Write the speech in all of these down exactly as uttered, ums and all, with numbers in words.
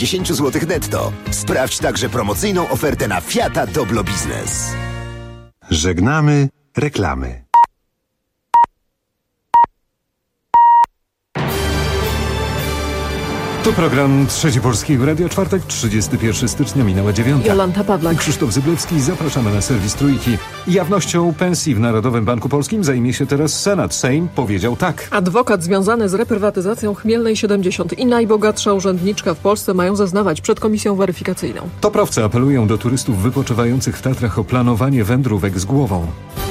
dziesięć złotych netto. Sprawdź także promocyjną ofertę na Fiata Doblo Biznes. Żegnamy reklamy. To program Trzeci Polskiego Radia, czwartek, trzydziestego pierwszego stycznia, minęła dziewiąta. Jolanta Pawlak. Krzysztof Zyblewski, zapraszamy na serwis Trójki. Jawnością pensji w Narodowym Banku Polskim zajmie się teraz Senat. Sejm powiedział tak. Adwokat związany z reprywatyzacją Chmielnej siedemdziesiąt i najbogatsza urzędniczka w Polsce mają zeznawać przed komisją weryfikacyjną. Toprowcy apelują do turystów wypoczywających w Tatrach o planowanie wędrówek z głową.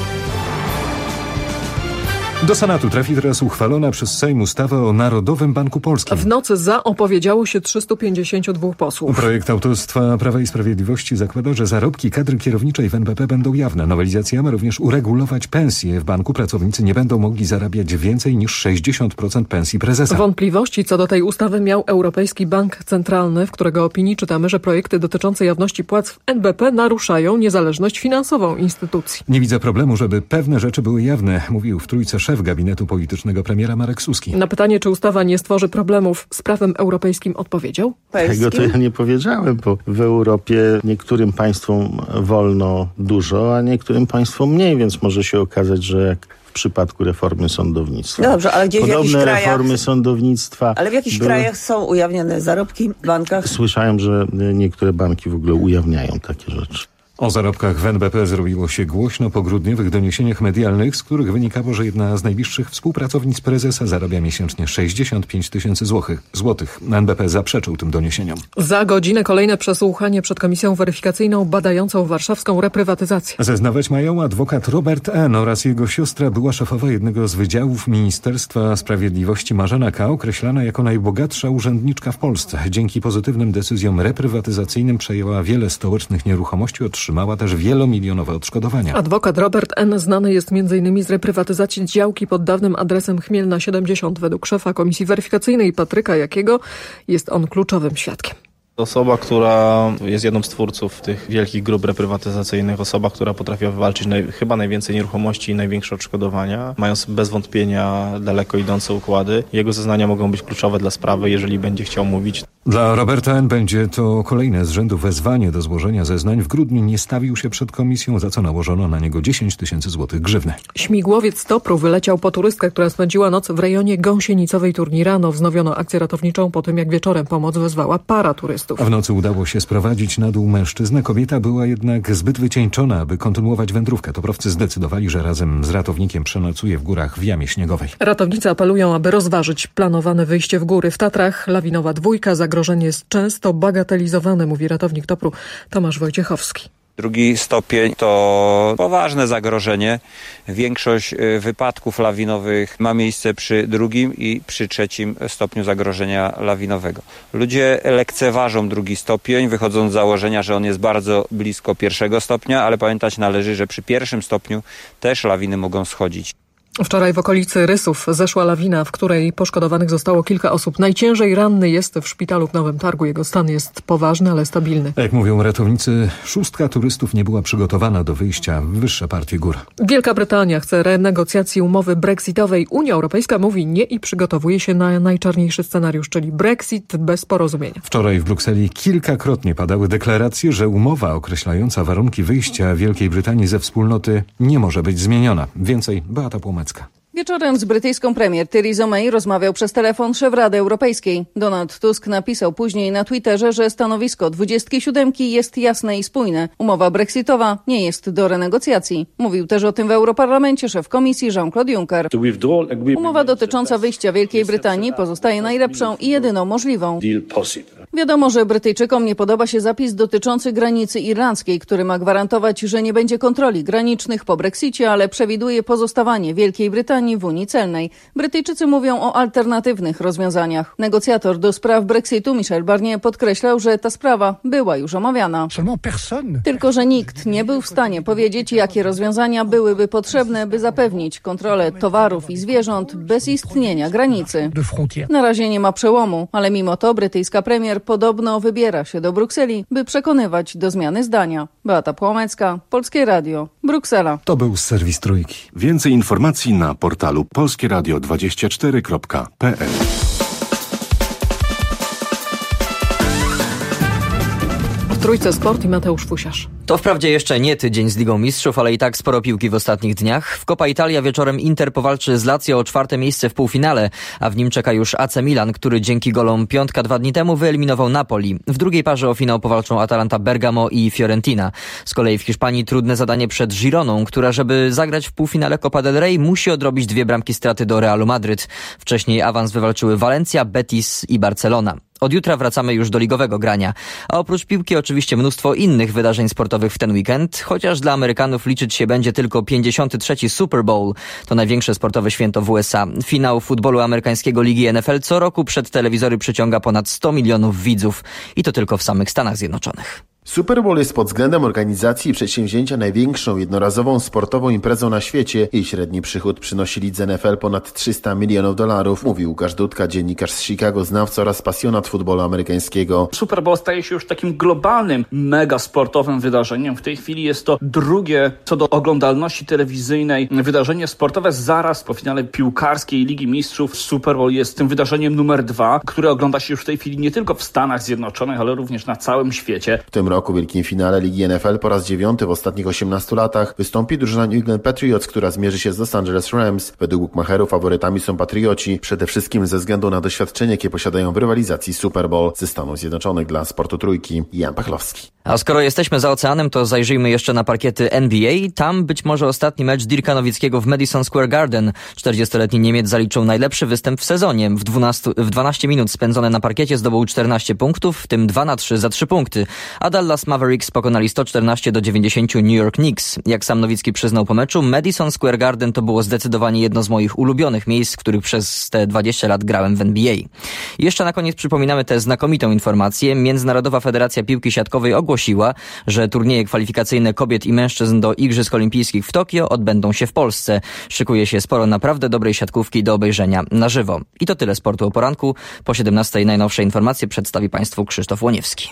Do Senatu trafi teraz uchwalona przez Sejm ustawa o Narodowym Banku Polskim. W nocy za opowiedziało się trzystu pięćdziesięciu dwóch posłów. Projekt autorstwa Prawa i Sprawiedliwości zakłada, że zarobki kadry kierowniczej w N B P będą jawne. Nowelizacja ma również uregulować pensje. W banku pracownicy nie będą mogli zarabiać więcej niż sześćdziesiąt procent pensji prezesa. Wątpliwości co do tej ustawy miał Europejski Bank Centralny, w którego opinii czytamy, że projekty dotyczące jawności płac w N B P naruszają niezależność finansową instytucji. Nie widzę problemu, żeby pewne rzeczy były jawne, mówił w Trójce szef gabinetu politycznego premiera Marek Suski. Na pytanie, czy ustawa nie stworzy problemów z prawem europejskim, odpowiedział: Tego to ja nie powiedziałem, bo w Europie niektórym państwom wolno dużo, a niektórym państwom mniej, więc może się okazać, że jak w przypadku reformy sądownictwa. Dobrze, ale gdzie w jakichś Podobne krajach, reformy sądownictwa. Ale w jakichś były... krajach są ujawniane zarobki w bankach? Słyszałem, że niektóre banki w ogóle ujawniają takie rzeczy. O zarobkach w N B P zrobiło się głośno po grudniowych doniesieniach medialnych, z których wynikało, że jedna z najbliższych współpracownic prezesa zarabia miesięcznie sześćdziesiąt pięć tysięcy złotych. N B P zaprzeczył tym doniesieniom. Za godzinę kolejne przesłuchanie przed komisją weryfikacyjną badającą warszawską reprywatyzację. Zeznawać mają adwokat Robert N. oraz jego siostra, była szefowa jednego z wydziałów Ministerstwa Sprawiedliwości Marzena K., określana jako najbogatsza urzędniczka w Polsce. Dzięki pozytywnym decyzjom reprywatyzacyjnym przejęła wiele stołecznych nieruchomości, otrzymała Otrzymała też wielomilionowe odszkodowania. Adwokat Robert N. znany jest między innymi z reprywatyzacji działki pod dawnym adresem Chmielna siedemdziesiąt. Według szefa Komisji Weryfikacyjnej Patryka Jakiego jest on kluczowym świadkiem. Osoba, która jest jedną z twórców tych wielkich grup reprywatyzacyjnych, osoba, która potrafiła wywalczyć naj, chyba najwięcej nieruchomości i największe odszkodowania, mając bez wątpienia daleko idące układy. Jego zeznania mogą być kluczowe dla sprawy, jeżeli będzie chciał mówić. Dla Roberta N. będzie to kolejne z rzędu wezwanie do złożenia zeznań. W grudniu nie stawił się przed komisją, za co nałożono na niego dziesięć tysięcy złotych grzywny. Śmigłowiec z Topru wyleciał po turystkę, która spędziła noc w rejonie Gąsienicowej Turni. Rano wznowiono akcję ratowniczą po tym, jak wieczorem pomoc wezwała para turystów. A w nocy udało się sprowadzić na dół mężczyznę. Kobieta była jednak zbyt wycieńczona, aby kontynuować wędrówkę. Toprowcy zdecydowali, że razem z ratownikiem przenocuje w górach w Jamie Śniegowej. Ratownicy apelują, aby rozważyć planowane wyjście w góry. W Tatrach lawinowa dwójka. Zagrożenie jest często bagatelizowane, mówi ratownik Topru Tomasz Wojciechowski. Drugi stopień to poważne zagrożenie. Większość wypadków lawinowych ma miejsce przy drugim i przy trzecim stopniu zagrożenia lawinowego. Ludzie lekceważą drugi stopień, wychodząc z założenia, że on jest bardzo blisko pierwszego stopnia, ale pamiętać należy, że przy pierwszym stopniu też lawiny mogą schodzić. Wczoraj w okolicy Rysów zeszła lawina, w której poszkodowanych zostało kilka osób. Najciężej ranny jest w szpitalu w Nowym Targu. Jego stan jest poważny, ale stabilny. Jak mówią ratownicy, szóstka turystów nie była przygotowana do wyjścia w wyższe partie gór. Wielka Brytania chce renegocjacji umowy brexitowej. Unia Europejska mówi nie i przygotowuje się na najczarniejszy scenariusz, czyli Brexit bez porozumienia. Wczoraj w Brukseli kilkakrotnie padały deklaracje, że umowa określająca warunki wyjścia Wielkiej Brytanii ze wspólnoty nie może być zmieniona. Więcej Beata Płomecka. Wieczorem z brytyjską premier Theresa May rozmawiał przez telefon szef Rady Europejskiej. Donald Tusk napisał później na Twitterze, że stanowisko dwudziestki siódemki jest jasne i spójne. Umowa brexitowa nie jest do renegocjacji. Mówił też o tym w Europarlamencie szef komisji Jean-Claude Juncker. Umowa dotycząca wyjścia Wielkiej Brytanii pozostaje najlepszą i jedyną możliwą. Wiadomo, że Brytyjczykom nie podoba się zapis dotyczący granicy irlandzkiej, który ma gwarantować, że nie będzie kontroli granicznych po Brexicie, ale przewiduje pozostawanie Wielkiej Brytanii w Unii Celnej. Brytyjczycy mówią o alternatywnych rozwiązaniach. Negocjator do spraw Brexitu Michel Barnier podkreślał, że ta sprawa była już omawiana. Tylko że nikt nie był w stanie powiedzieć, jakie rozwiązania byłyby potrzebne, by zapewnić kontrolę towarów i zwierząt bez istnienia granicy. Na razie nie ma przełomu, ale mimo to brytyjska premier podobno wybiera się do Brukseli, by przekonywać do zmiany zdania. Beata Płomecka, Polskie Radio, Bruksela. To był serwis Trójki. Więcej informacji na portalu polskie radio dwadzieścia cztery kropka p l. Trójce Sport i Mateusz Fusiarz. To wprawdzie jeszcze nie tydzień z Ligą Mistrzów, ale i tak sporo piłki w ostatnich dniach. W Coppa Italia wieczorem Inter powalczy z Lazio o czwarte miejsce w półfinale, a w nim czeka już A C Milan, który dzięki golom piątka dwa dni temu wyeliminował Napoli. W drugiej parze o finał powalczą Atalanta Bergamo i Fiorentina. Z kolei w Hiszpanii trudne zadanie przed Gironą, która żeby zagrać w półfinale Copa del Rey musi odrobić dwie bramki straty do Realu Madryt. Wcześniej awans wywalczyły Valencia, Betis i Barcelona. Od jutra wracamy już do ligowego grania. A oprócz piłki oczywiście mnóstwo innych wydarzeń sportowych w ten weekend, chociaż dla Amerykanów liczyć się będzie tylko pięćdziesiąty trzeci Super Bowl. To największe sportowe święto w U S A. Finał futbolu amerykańskiego Ligi N F L co roku przed telewizory przyciąga ponad sto milionów widzów. I to tylko w samych Stanach Zjednoczonych. Super Bowl jest pod względem organizacji i przedsięwzięcia największą jednorazową sportową imprezą na świecie. Jej średni przychód przynosi lidze N F L ponad trzysta milionów dolarów, mówi Łukasz Dudka, dziennikarz z Chicago, znawca oraz pasjonat futbolu amerykańskiego. Super Bowl staje się już takim globalnym, mega sportowym wydarzeniem. W tej chwili jest to drugie co do oglądalności telewizyjnej wydarzenie sportowe zaraz po finale piłkarskiej Ligi Mistrzów. Super Bowl jest tym wydarzeniem numer dwa, które ogląda się już w tej chwili nie tylko w Stanach Zjednoczonych, ale również na całym świecie. W tym roku w wielkim finale Ligi N F L po raz dziewiąty w ostatnich osiemnastu latach wystąpi drużyna New England Patriots, która zmierzy się z Los Angeles Rams. Według bookmacherów faworytami są Patrioci, przede wszystkim ze względu na doświadczenie, jakie posiadają w rywalizacji Super Bowl. Ze Stanów Zjednoczonych dla Sportu Trójki Jan Pachlowski. A skoro jesteśmy za oceanem, to zajrzyjmy jeszcze na parkiety N B A. Tam być może ostatni mecz Dirka Nowickiego w Madison Square Garden. czterdziestoletni Niemiec zaliczył najlepszy występ w sezonie. W, dwunastu, w dwanaście minut spędzone na parkiecie zdobył czternaście punktów, w tym dwa na trzy za trzy punkty. A Dallas Mavericks pokonali sto czternaście do dziewięćdziesięciu New York Knicks. Jak sam Nowicki przyznał po meczu, Madison Square Garden to było zdecydowanie jedno z moich ulubionych miejsc, w których przez te dwadzieścia lat grałem w N B A. Jeszcze na koniec przypominamy tę znakomitą informację. Międzynarodowa Federacja Piłki Siatkowej ogłosiła, że turnieje kwalifikacyjne kobiet i mężczyzn do Igrzysk Olimpijskich w Tokio odbędą się w Polsce. Szykuje się sporo naprawdę dobrej siatkówki do obejrzenia na żywo. I to tyle sportu o poranku. Po siedemnastej najnowsze informacje przedstawi Państwu Krzysztof Łoniewski.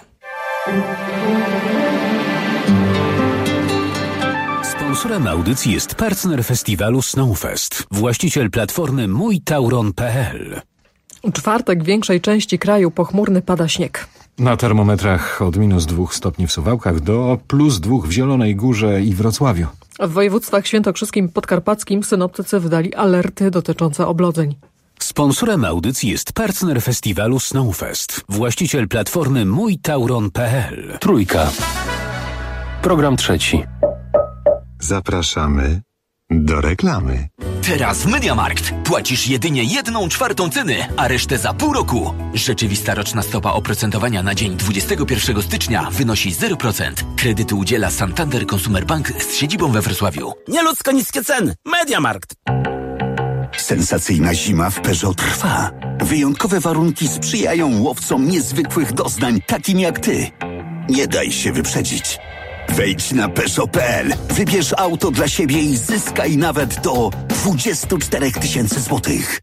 Sponsorem audycji jest partner festiwalu Snowfest, właściciel platformy mój tauron kropka p l. Czwartek w większej części kraju pochmurny pada śnieg. Na termometrach od minus dwóch stopni w Suwałkach do plus dwóch w Zielonej Górze i Wrocławiu. W województwach świętokrzyskim i podkarpackim synoptycy wydali alerty dotyczące oblodzeń. Sponsorem audycji jest partner festiwalu Snowfest, właściciel platformy mój tauron kropka p l. Trójka. Program trzeci. Zapraszamy do reklamy. Teraz w MediaMarkt płacisz jedynie jedną czwartą ceny, a resztę za pół roku. Rzeczywista roczna stopa oprocentowania na dzień dwudziestego pierwszego stycznia wynosi zero procent. Kredyty udziela Santander Consumer Bank z siedzibą we Wrocławiu. Nieludzko niskie ceny. MediaMarkt. Sensacyjna zima w Peugeot trwa. Wyjątkowe warunki sprzyjają łowcom niezwykłych doznań, takim jak ty. Nie daj się wyprzedzić. Wejdź na Peugeot kropka p l, wybierz auto dla siebie i zyskaj nawet do dwadzieścia cztery tysiące złotych.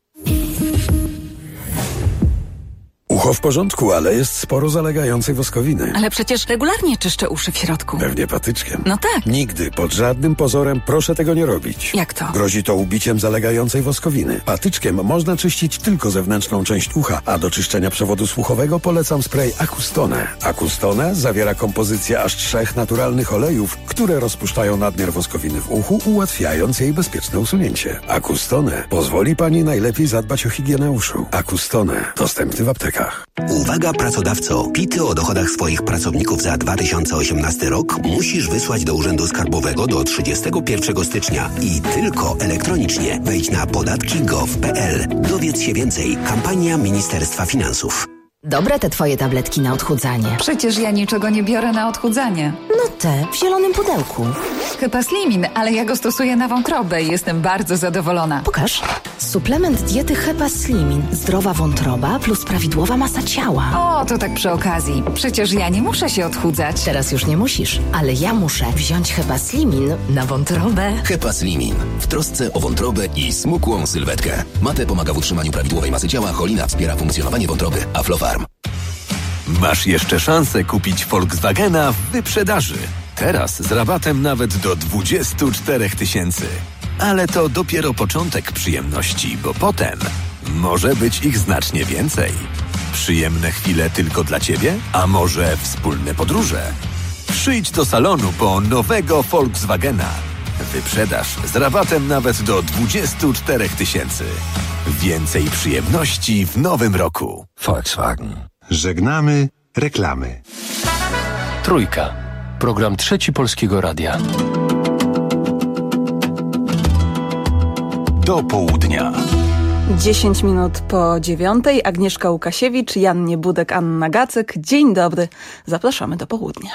Ucho w porządku, ale jest sporo zalegającej woskowiny. Ale przecież regularnie czyszczę uszy w środku. Pewnie patyczkiem. No tak. Nigdy, pod żadnym pozorem proszę tego nie robić. Jak to? Grozi to ubiciem zalegającej woskowiny. Patyczkiem można czyścić tylko zewnętrzną część ucha, a do czyszczenia przewodu słuchowego polecam spray Acustone. Acustone zawiera kompozycję aż trzech naturalnych olejów, które rozpuszczają nadmiar woskowiny w uchu, ułatwiając jej bezpieczne usunięcie. Acustone pozwoli Pani najlepiej zadbać o higienę uszu. Acustone dostępny w aptekach. Uwaga pracodawco, pity o dochodach swoich pracowników za dwa tysiące osiemnasty rok musisz wysłać do Urzędu Skarbowego do trzydziestego pierwszego stycznia i tylko elektronicznie. Wejdź na podatki kropka gov kropka p l. Dowiedz się więcej. Kampania Ministerstwa Finansów. Dobre te twoje tabletki na odchudzanie. Przecież ja niczego nie biorę na odchudzanie. No te, w zielonym pudełku. Hepaslimin, ale ja go stosuję na wątrobę i jestem bardzo zadowolona. Pokaż. Suplement diety Hepaslimin. Zdrowa wątroba plus prawidłowa masa ciała. O, to tak przy okazji. Przecież ja nie muszę się odchudzać. Teraz już nie musisz, ale ja muszę wziąć Hepaslimin na wątrobę. Hepaslimin. W trosce o wątrobę i smukłą sylwetkę. Mate pomaga w utrzymaniu prawidłowej masy ciała, cholina wspiera funkcjonowanie wątroby, Aflofarm. Masz jeszcze szansę kupić Volkswagena w wyprzedaży. Teraz z rabatem nawet do dwadzieścia cztery tysięcy. Ale to dopiero początek przyjemności, bo potem może być ich znacznie więcej. Przyjemne chwile tylko dla Ciebie? A może wspólne podróże? Przyjdź do salonu po nowego Volkswagena. Wyprzedaż z rabatem nawet do dwadzieścia cztery tysięcy. Więcej przyjemności w nowym roku. Volkswagen. Żegnamy reklamy. Trójka. Program Trzeci Polskiego Radia. Do południa. dziesięć minut po dziewiątej. Agnieszka Łukasiewicz, Jan Niebudek, Anna Gacyk. Dzień dobry. Zapraszamy do południa.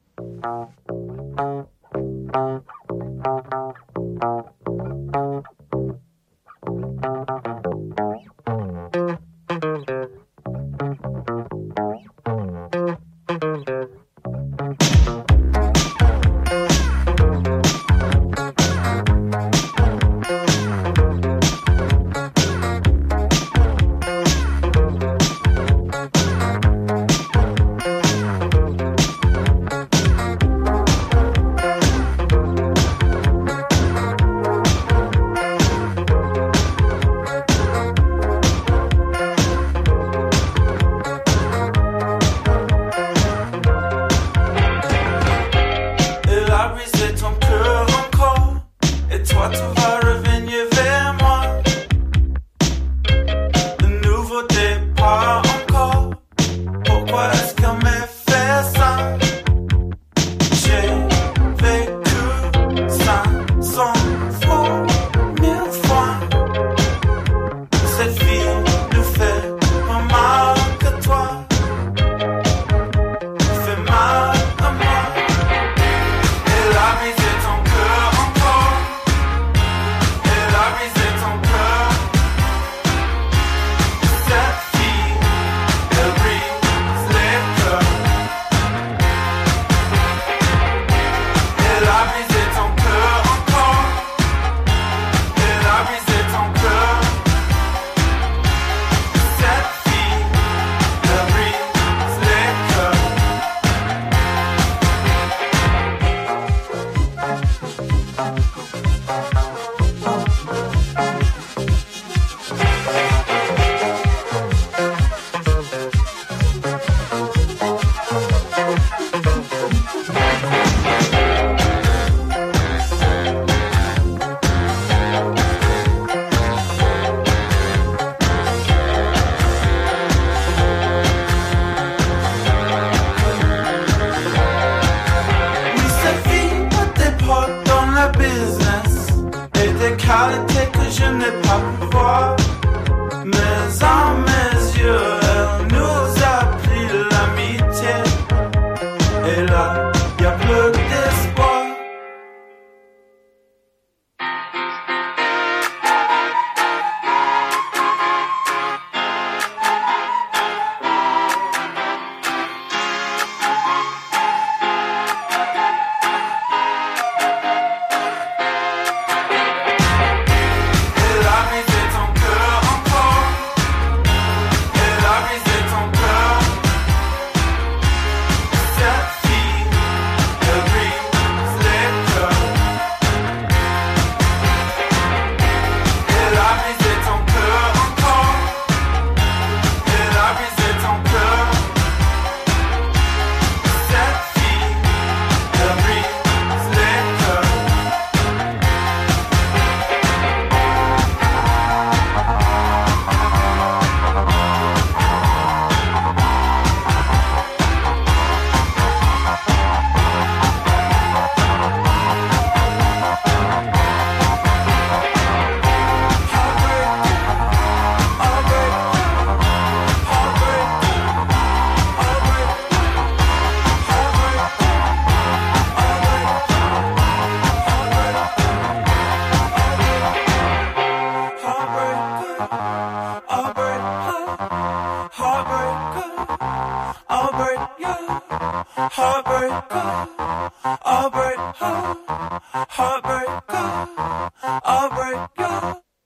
Heartbreaker, I'll break her. Heartbreaker, I'll break her.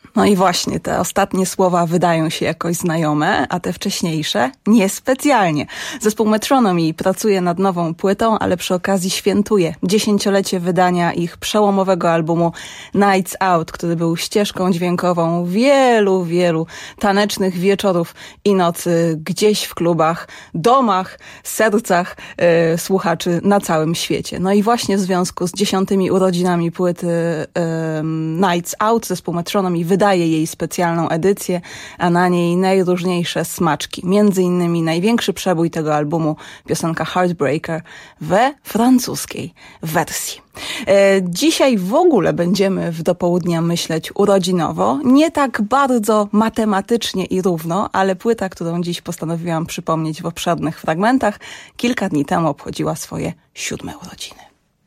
No i właśnie te ostatnie słowa wydają się jakoś znajome, a te wcześniejsze niespecjalnie. Zespół Metronomy pracuje nad nową płytą, ale przy okazji świętuje dziesięciolecie wydania ich przełomowego albumu Nights Out, który był ścieżką dźwiękową wielu, wielu tanecznych wieczorów i nocy gdzieś w klubach, domach, sercach e, słuchaczy na całym świecie. No i właśnie w związku z dziesiątymi urodzinami płyty e, Nights Out zespół Metronomy wydaje jej specjalną edycję, a na niej najróżniejsze smaczki. Między innymi największy przebój tego albumu, piosenka Heartbreaker we francuskiej wersji. E, dzisiaj w ogóle będziemy w dopołudnia myśleć urodzinowo, nie tak bardzo matematycznie i równo, ale płyta, którą dziś postanowiłam przypomnieć w obszernych fragmentach, kilka dni temu obchodziła swoje siódme urodziny.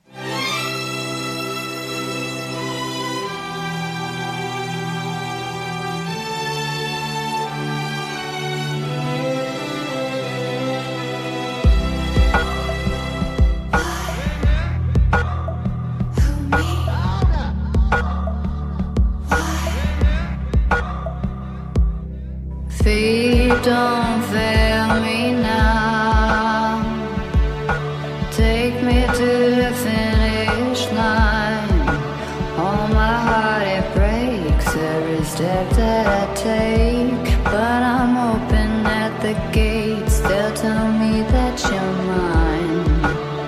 Feet don't fail me now. Take me to the finish line. Oh, my heart, it breaks every step that I take. But I'm open at the gates. They'll tell me that you're mine.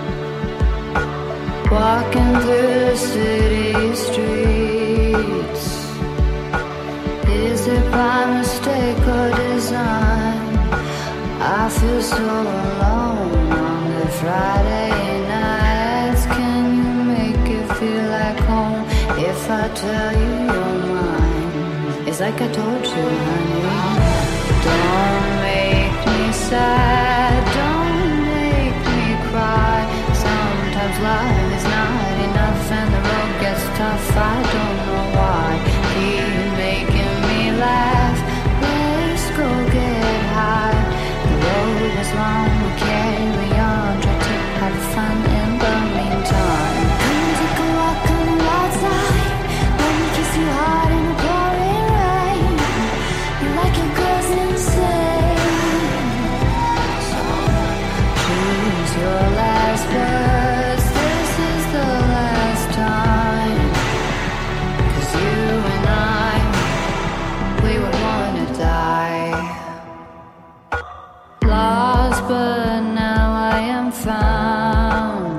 Walking through the city streets. Is it by mistake or design? I feel so alone on the Friday nights. Can you make it feel like home if I tell you you're mine? It's like I told you, honey. Don't make me sad, don't make me cry. Sometimes life is not enough and the road gets tough. I don't know why. Keep making me laugh. Let's go get high. The road is long, we carry on. Try to have fun in the meantime. Come take a walk on the outside. Let me kiss you hard in the pouring rain. You like your girls insane. So choose your last words. This is the last time. 'Cause you and I, we would wanna die. Lost, but now I am found.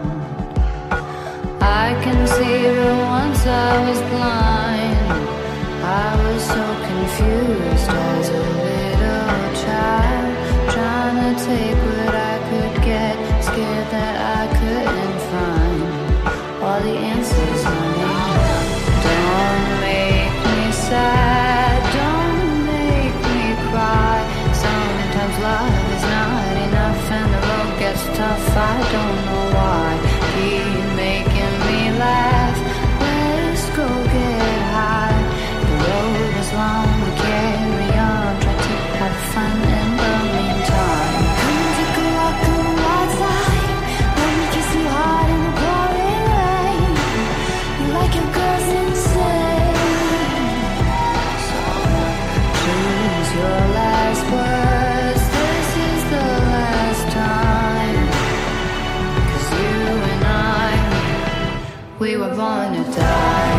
I can see, but once I was blind. I was so confused as a little child, trying to take what I could get, scared that I couldn't find all the answers, honey. Don't make me sad, don't make me cry. Sometimes love is not enough and the road gets tough. I don't know why. Keep making me laugh. Let's go get high. The road is long, we carry on. Try to have fun in the meantime. Come take a walk on the outside. Let me kiss you hard in the pouring rain. You like your girls insane. So choose your last words. This is the last time. 'Cause you and I, we were born to die.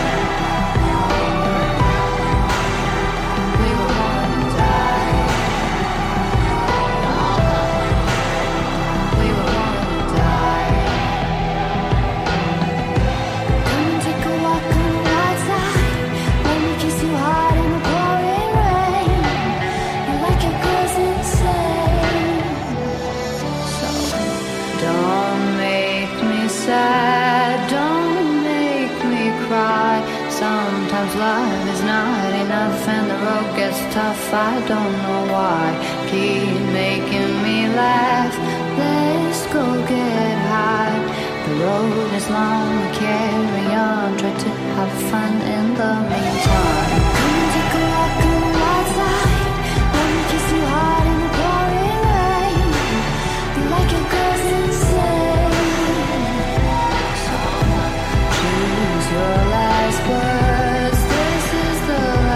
We were born to die. We were born to die. Come and take a walk on the outside. Let me kiss you hard in the pouring rain. You like your girls insane. So don't make me sad, don't make me cry. Sometimes love is not enough and the road gets tough. I don't know why. Keep making me laugh. Let's go get high. The road is long, we carry on. Try to have fun in the meantime. Come and take a walk on the outside. Let me kiss you hard in the pouring rain. You like your girls insane. So choose your last words. This is the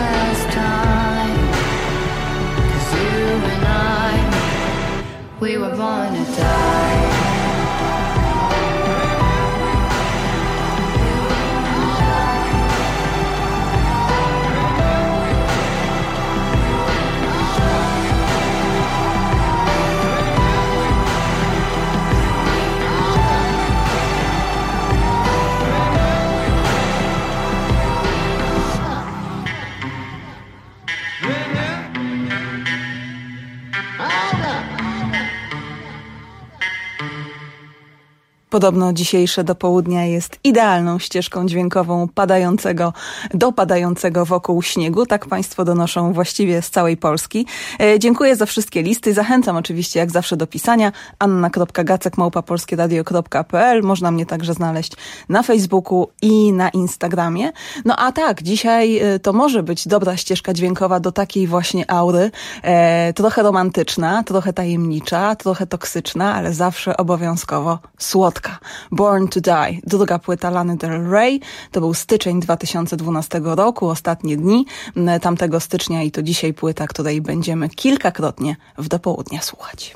Podobno dzisiejsze dopołudnia jest idealną ścieżką dźwiękową padającego, dopadającego wokół śniegu. Tak Państwo donoszą właściwie z całej Polski. E, dziękuję za wszystkie listy. Zachęcam oczywiście jak zawsze do pisania. anna kropka gacek małpa polskie radio kropka p l. Można mnie także znaleźć na Facebooku i na Instagramie. No a tak, dzisiaj e, to może być dobra ścieżka dźwiękowa do takiej właśnie aury. E, trochę romantyczna, trochę tajemnicza, trochę toksyczna, ale zawsze obowiązkowo słodka. Born to Die, druga płyta Lany Del Rey. To był styczeń dwa tysiące dwunastego roku, ostatnie dni tamtego stycznia i to dzisiaj płyta, której będziemy kilkakrotnie w dopołudnia słuchać.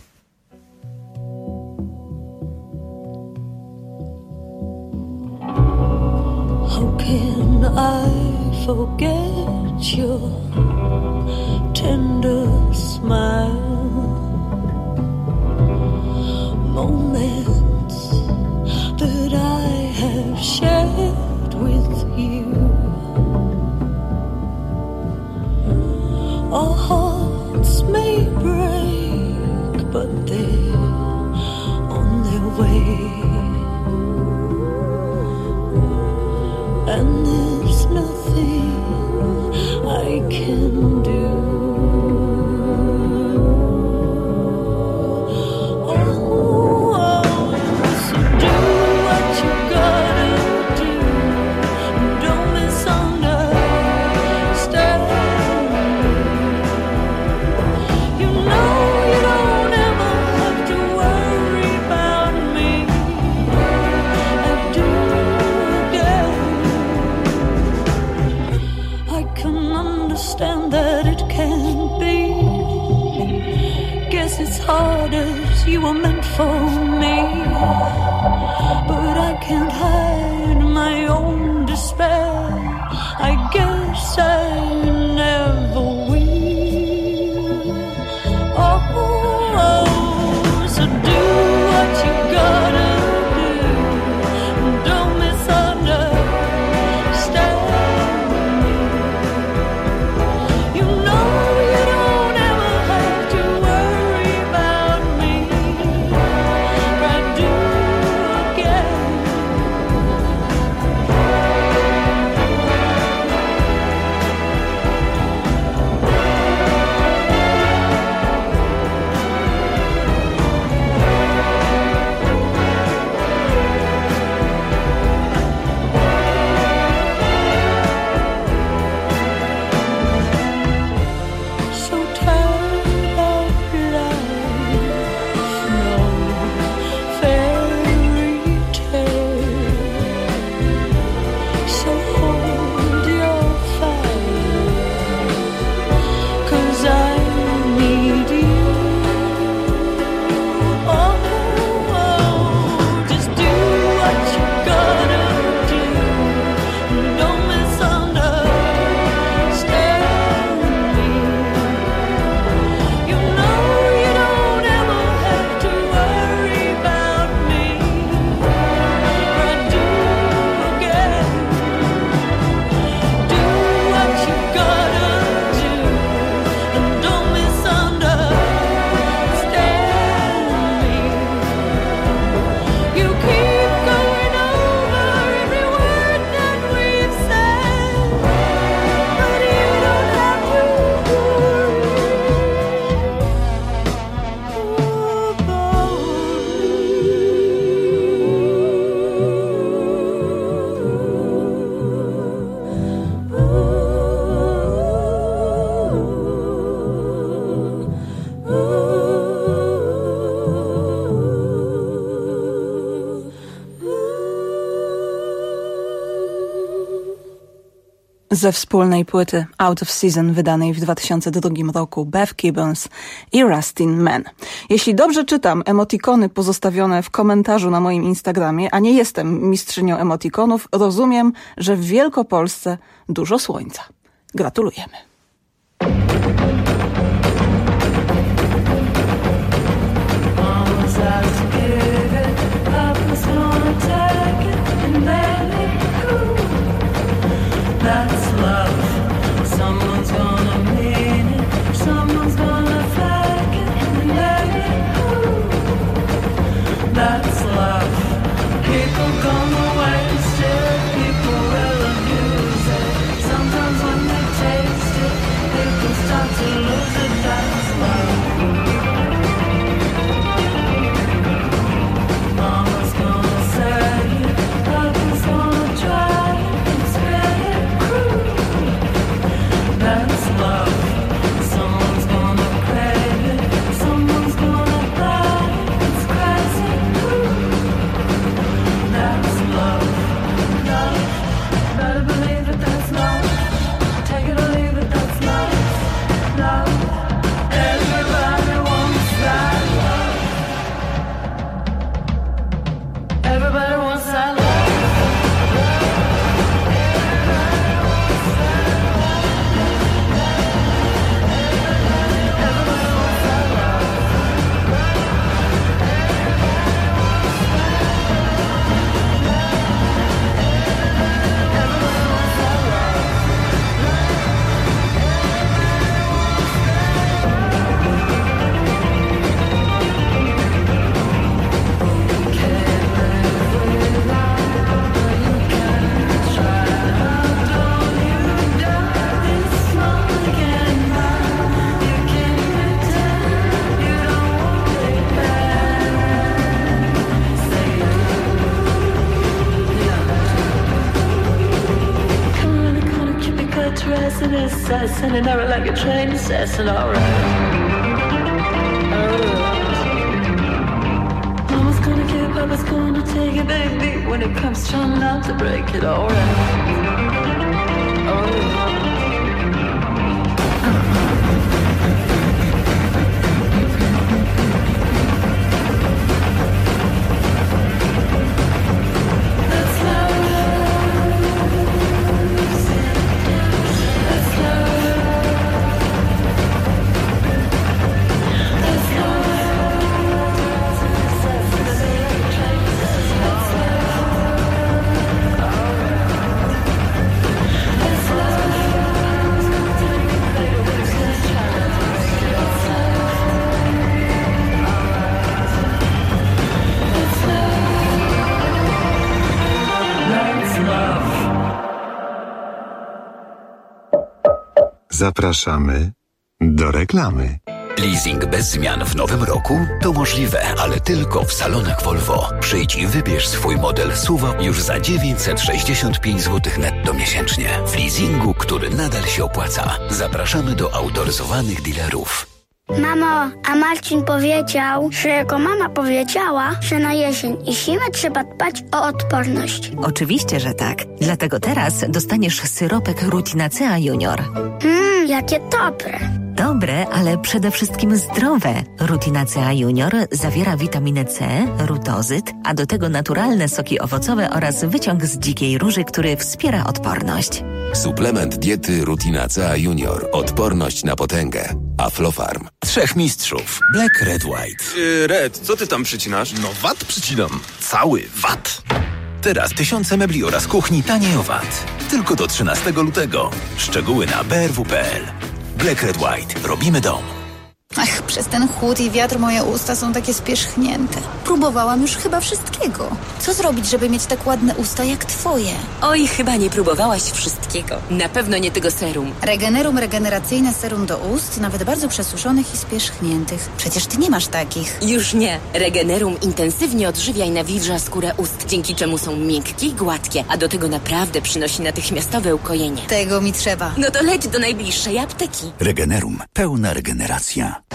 How can I forget your tender smile? Moments that I have shared with you. Our hearts may break, but they're on their way. And there's nothing I can do. Hard as you were meant for me, but I can't hide my own despair. I guess I never will. Oh, oh, so do what you gotta do. Don't misunderstand me. You know you don't ever have to worry about me. I do again. So tired of life, no fairy tale. So hold your fire, 'cause I need you. Oh, oh, just do what you gotta do. Don't misunderstand me. You know you don't ever have to worry about me. I do again. Do what you gotta do, and don't misunderstand me. You keep going over every word that we've said, but you don't have to worry Ze wspólnej płyty Out of Season wydanej w dwa tysiące drugim roku Beth Gibbons i Rustin Man. Jeśli dobrze czytam emotikony pozostawione w komentarzu na moim Instagramie, a nie jestem mistrzynią emotikonów, rozumiem, że w Wielkopolsce dużo słońca. Gratulujemy. That's love. Someone's gonna mean it. Someone's gonna fake it and let it go. That's love. People come away, still people will abuse it. Sometimes when they taste it, people start to lose it. That's love. Mama's gonna say, Papa's gonna try, it's really cruel. That's love. Someone's gonna crave it, someone's gonna buy it, it's crazy cool. That's love, love. Better believe it, that's love. Take it or leave it, that's love, love. Everybody wants that love. Everybody wants that love. Dressing assassin and never like a trained assassin, alright. Alright. Mama's gonna give, Papa's gonna take it, baby. When it comes trying not to break it, alright. Alright. Zapraszamy do reklamy. Leasing bez zmian w nowym roku? To możliwe, ale tylko w salonach Volvo. Przyjdź i wybierz swój model S U V już za dziewięćset sześćdziesiąt pięć złotych netto miesięcznie. W leasingu, który nadal się opłaca. Zapraszamy do autoryzowanych dealerów. Mamo, a Marcin powiedział, że jego mama powiedziała, że na jesień i zimę trzeba dbać o odporność. Oczywiście, że tak. Dlatego teraz dostaniesz syropek Rutinacea Junior. Mmm, jakie dobre. Dobre, ale przede wszystkim zdrowe. Rutinacea Junior zawiera witaminę C, rutozyt, a do tego naturalne soki owocowe oraz wyciąg z dzikiej róży, który wspiera odporność. Suplement diety Rutinacea Junior. Odporność na potęgę. Aflofarm. Trzech mistrzów. Black, Red, White. Yy, Red, co ty tam przycinasz? No wat przycinam. Cały wat. Teraz tysiące mebli oraz kuchni taniej o wat. Tylko do trzynastego lutego. Szczegóły na b r w kropka p l. Black, Red, White. Robimy dom. Ach, przez ten chłód i wiatr moje usta są takie spierzchnięte. Próbowałam już chyba wszystkiego. Co zrobić, żeby mieć tak ładne usta jak twoje? Oj, chyba nie próbowałaś wszystkiego. Na pewno nie tego serum. Regenerum regeneracyjne serum do ust, nawet bardzo przesuszonych i spierzchniętych. Przecież ty nie masz takich. Już nie. Regenerum intensywnie odżywia i nawilża skórę ust, dzięki czemu są miękkie i gładkie, a do tego naprawdę przynosi natychmiastowe ukojenie. Tego mi trzeba. No to leć do najbliższej apteki. Regenerum. Pełna regeneracja.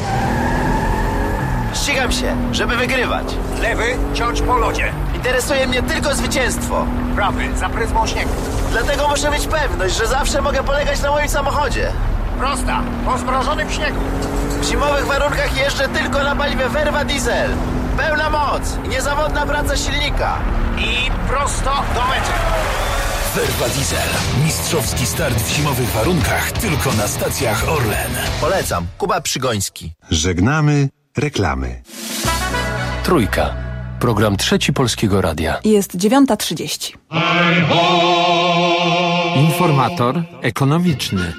Ścigam się, żeby wygrywać. Lewy, ciąć po lodzie. Interesuje mnie tylko zwycięstwo. Prawy, za pryzmą śniegu. Dlatego muszę mieć pewność, że zawsze mogę polegać na moim samochodzie. Prosta, po zmrożonym śniegu. W zimowych warunkach jeżdżę tylko na paliwie Verva Diesel. Pełna moc i niezawodna praca silnika. I prosto do mety. Verva Diesel. Mistrzowski start w zimowych warunkach tylko na stacjach Orlen. Polecam. Kuba Przygoński. Żegnamy reklamy. Trójka. Program Trzeci Polskiego Radia. Jest dziewiąta trzydzieści. Informator ekonomiczny.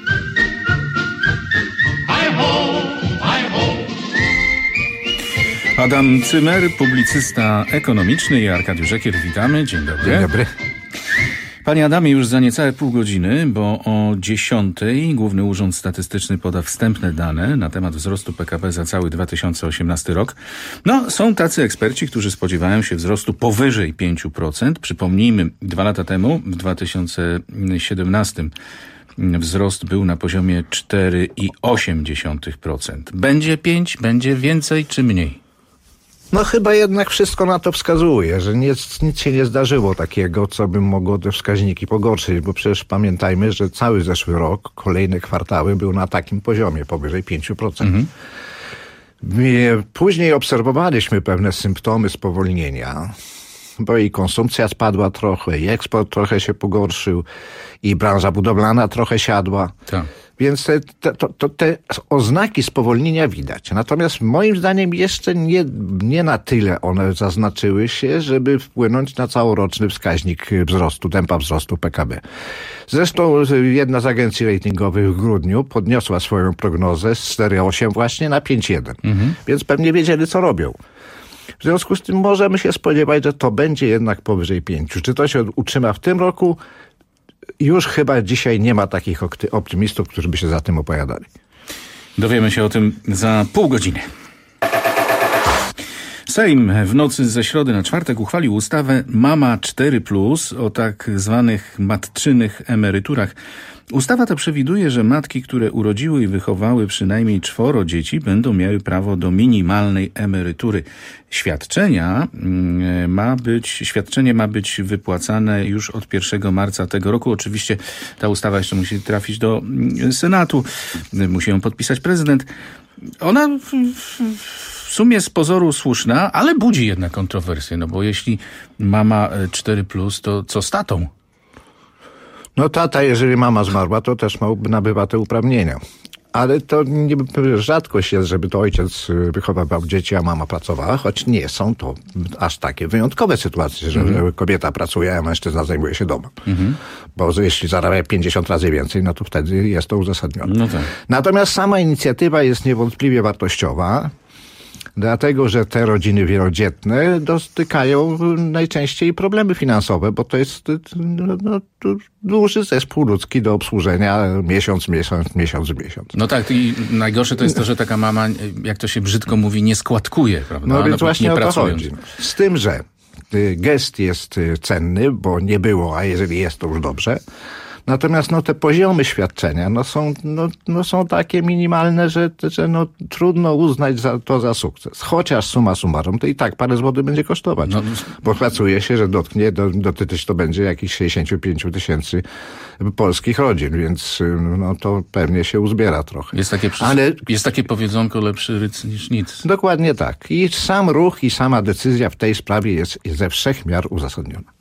Adam Cymer, publicysta ekonomiczny, i Arkadiusz Żekier. Witamy. Dzień dobry. Dzień dobry. Panie Adamie, już za niecałe pół godziny, bo o dziesiątej Główny Urząd Statystyczny poda wstępne dane na temat wzrostu P K B za cały dwa tysiące osiemnasty rok. No, są tacy eksperci, którzy spodziewają się wzrostu powyżej pięć procent. Przypomnijmy, dwa lata temu, w dwa tysiące siedemnastym, wzrost był na poziomie cztery przecinek osiem procent. Będzie pięć, będzie więcej czy mniej? No chyba jednak wszystko na to wskazuje, że nic, nic się nie zdarzyło takiego, co by mogło te wskaźniki pogorszyć, bo przecież pamiętajmy, że cały zeszły rok, kolejne kwartały był na takim poziomie, powyżej pięć procent. Mhm. Później obserwowaliśmy pewne symptomy spowolnienia, bo i konsumpcja spadła trochę, i eksport trochę się pogorszył, i branża budowlana trochę siadła. Tak. Więc te, te, to, te oznaki spowolnienia widać. Natomiast moim zdaniem jeszcze nie, nie na tyle one zaznaczyły się, żeby wpłynąć na całoroczny wskaźnik wzrostu, tempa wzrostu P K B. Zresztą jedna z agencji ratingowych w grudniu podniosła swoją prognozę z cztery przecinek osiem właśnie na pięć przecinek jeden. Mhm. Więc pewnie wiedzieli, co robią. W związku z tym możemy się spodziewać, że to będzie jednak powyżej pięciu. Czy to się utrzyma w tym roku? Już chyba dzisiaj nie ma takich optymistów, którzy by się za tym opowiadali. Dowiemy się o tym za pół godziny. Sejm w nocy ze środy na czwartek uchwalił ustawę Mama cztery plus o tak zwanych matczynych emeryturach. Ustawa ta przewiduje, że matki, które urodziły i wychowały przynajmniej czworo dzieci, będą miały prawo do minimalnej emerytury. Świadczenia ma być, świadczenie ma być wypłacane już od pierwszego marca tego roku. Oczywiście ta ustawa jeszcze musi trafić do Senatu. Musi ją podpisać prezydent. Ona w, w, w sumie z pozoru słuszna, ale budzi jednak kontrowersje, no bo jeśli mama cztery plus, to co z tatą? No tata, jeżeli mama zmarła, to też ma, nabywa te uprawnienia. Ale to nie, rzadkość jest, żeby to ojciec wychowywał dzieci, a mama pracowała, choć nie są to aż takie wyjątkowe sytuacje, że, mhm. że kobieta pracuje, a mężczyzna zajmuje się domem. Mhm. Bo jeśli zarabia pięćdziesiąt razy więcej, no to wtedy jest to uzasadnione. No tak. Natomiast sama inicjatywa jest niewątpliwie wartościowa, dlatego, że te rodziny wielodzietne dotykają najczęściej problemy finansowe, bo to jest no, no, duży zespół ludzki do obsłużenia miesiąc, miesiąc, miesiąc, miesiąc. No tak, i najgorsze to jest to, że taka mama, jak to się brzydko mówi, nie składkuje, prawda? No więc właśnie o to chodzi. Z tym, że gest jest cenny, bo nie było, a jeżeli jest, to już dobrze. Natomiast no, te poziomy świadczenia no, są, no, no, są takie minimalne, że, że no, trudno uznać za, to za sukces. Chociaż summa summarum to i tak parę złotych będzie kosztować. No, bo szacuje się, że dotknie, do, dotyczyć to będzie jakichś sześćdziesiąt pięć tysięcy polskich rodzin, więc no, to pewnie się uzbiera trochę. Jest takie, przy... Ale... jest takie powiedzonko, lepszy ryc niż nic. Dokładnie tak. I sam ruch i sama decyzja w tej sprawie jest ze wszech miar uzasadniona.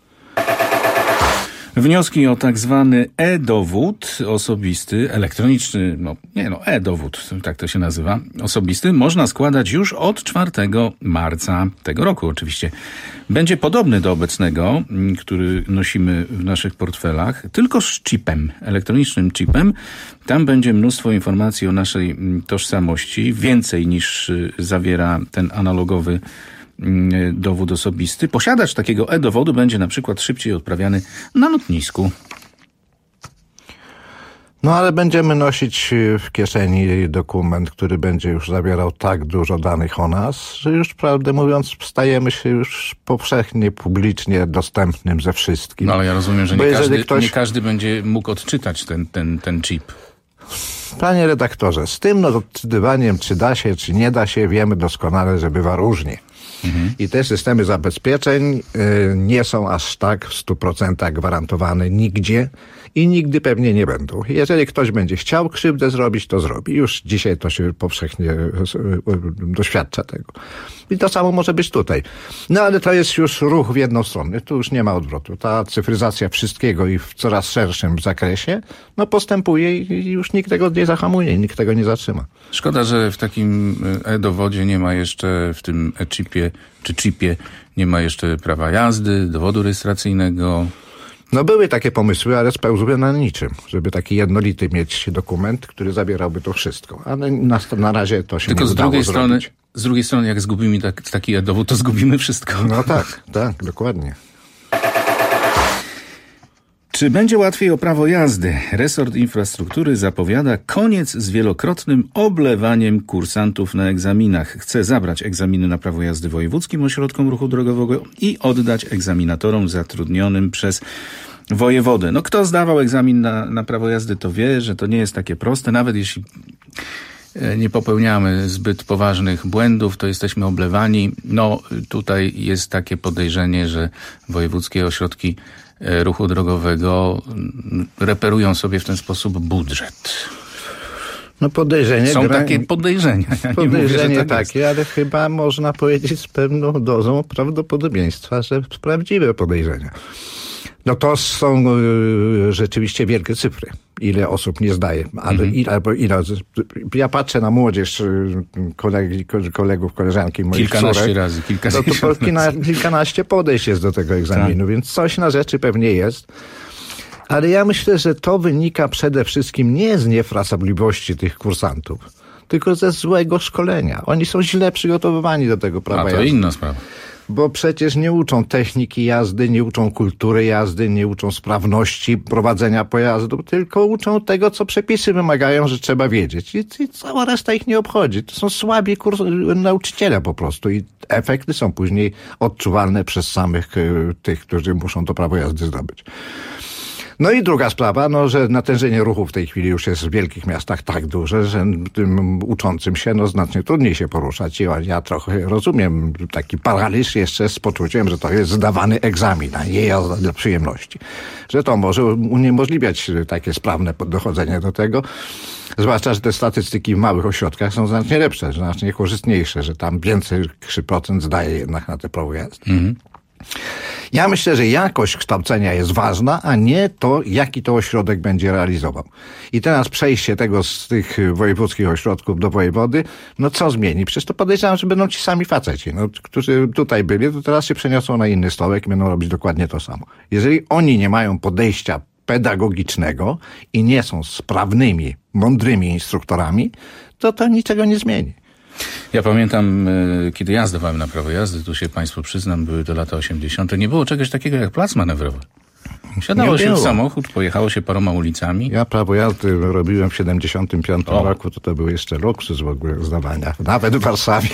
Wnioski o tak zwany e-dowód osobisty, elektroniczny, no nie no, e-dowód, tak to się nazywa, osobisty, można składać już od czwartego marca tego roku oczywiście. Będzie podobny do obecnego, który nosimy w naszych portfelach, tylko z chipem, elektronicznym chipem. Tam będzie mnóstwo informacji o naszej tożsamości, więcej niż zawiera ten analogowy dowód osobisty. Posiadacz takiego e-dowodu będzie na przykład szybciej odprawiany na lotnisku. No ale będziemy nosić w kieszeni dokument, który będzie już zawierał tak dużo danych o nas, że już prawdę mówiąc stajemy się już powszechnie, publicznie dostępnym ze wszystkim. No ale ja rozumiem, że nie każdy, ktoś... nie każdy będzie mógł odczytać ten, ten, ten chip. Panie redaktorze, z tym odczytywaniem, czy da się, czy nie da się, wiemy doskonale, że bywa różnie. Mhm. I te systemy zabezpieczeń y, nie są aż tak w stu procentach gwarantowane nigdzie i nigdy pewnie nie będą. Jeżeli ktoś będzie chciał krzywdę zrobić, to zrobi. Już dzisiaj to się powszechnie y, y, doświadcza tego. I to samo może być tutaj. No ale to jest już ruch w jedną stronę. Tu już nie ma odwrotu. Ta cyfryzacja wszystkiego i w coraz szerszym zakresie no postępuje i już nikt tego nie zahamuje, nikt tego nie zatrzyma. Szkoda, że w takim e-dowodzie nie ma jeszcze, w tym e-chipie czy chipie nie ma jeszcze prawa jazdy, dowodu rejestracyjnego. No były takie pomysły, ale spełzły na niczym, żeby taki jednolity mieć dokument, który zawierałby to wszystko. Ale na, na razie to się Tylko nie z udało drugiej zrobić. strony Z drugiej strony, jak zgubimy tak, taki dowód, to zgubimy wszystko. No tak, tak, dokładnie. Czy będzie łatwiej o prawo jazdy? Resort Infrastruktury zapowiada koniec z wielokrotnym oblewaniem kursantów na egzaminach. Chce zabrać egzaminy na prawo jazdy wojewódzkim ośrodkom ruchu drogowego i oddać egzaminatorom zatrudnionym przez wojewodę. No kto zdawał egzamin na, na prawo jazdy, to wie, że to nie jest takie proste. Nawet jeśli nie popełniamy zbyt poważnych błędów, to jesteśmy oblewani. No tutaj jest takie podejrzenie, że wojewódzkie ośrodki ruchu drogowego reperują sobie w ten sposób budżet. No podejrzenie... Są gra... takie podejrzenia. Ja podejrzenie nie mówię, tak takie, jest. Ale chyba można powiedzieć z pewną dozą prawdopodobieństwa, że prawdziwe podejrzenia. No to są y, rzeczywiście wielkie cyfry. Ile osób nie zdaje. Ale Mhm. ile, albo ile, ja patrzę na młodzież, kolegi, kolegów, koleżanki moich Kilkanaście córek, razy, kilkadziesiąt no to po kilka, kilkanaście podejść jest do tego egzaminu, tak. Więc coś na rzeczy pewnie jest. Ale ja myślę, że to wynika przede wszystkim nie z niefrasobliwości tych kursantów, tylko ze złego szkolenia. Oni są źle przygotowywani do tego prawa jazdy. A to jazdy. inna sprawa. Bo przecież nie uczą techniki jazdy, nie uczą kultury jazdy, nie uczą sprawności prowadzenia pojazdu, tylko uczą tego, co przepisy wymagają, że trzeba wiedzieć. I, i cała reszta ich nie obchodzi. To są słabi kurs, nauczyciele po prostu i efekty są później odczuwalne przez samych y, tych, którzy muszą to prawo jazdy zdobyć. No i druga sprawa, no, że natężenie ruchu w tej chwili już jest w wielkich miastach tak duże, że tym uczącym się no, znacznie trudniej się poruszać. I ja trochę rozumiem taki paraliż jeszcze z poczuciem, że to jest zdawany egzamin, a nie jazda dla przyjemności. Że to może uniemożliwiać takie sprawne dochodzenie do tego. Zwłaszcza, że te statystyki w małych ośrodkach są znacznie lepsze, znacznie korzystniejsze, że tam więcej procent zdaje jednak na te prawo jazdy. Mhm. Ja myślę, że jakość kształcenia jest ważna, a nie to, jaki to ośrodek będzie realizował. I teraz przejście tego z tych wojewódzkich ośrodków do wojewody, no co zmieni? Przecież to podejrzewam, że będą ci sami faceci, no, którzy tutaj byli, to teraz się przeniosą na inny stołek i będą robić dokładnie to samo. Jeżeli oni nie mają podejścia pedagogicznego i nie są sprawnymi, mądrymi instruktorami, to to niczego nie zmieni. Ja pamiętam, kiedy ja zdawałem na prawo jazdy, tu się państwu przyznam, były to lata osiemdziesiąte. Nie było czegoś takiego jak plac manewrowy. Siadało się w samochód, pojechało się paroma ulicami. Ja prawo jazdy robiłem w siedemdziesiątym piątym o. roku, to to był jeszcze luksus w ogóle zdawania, nawet w Warszawie.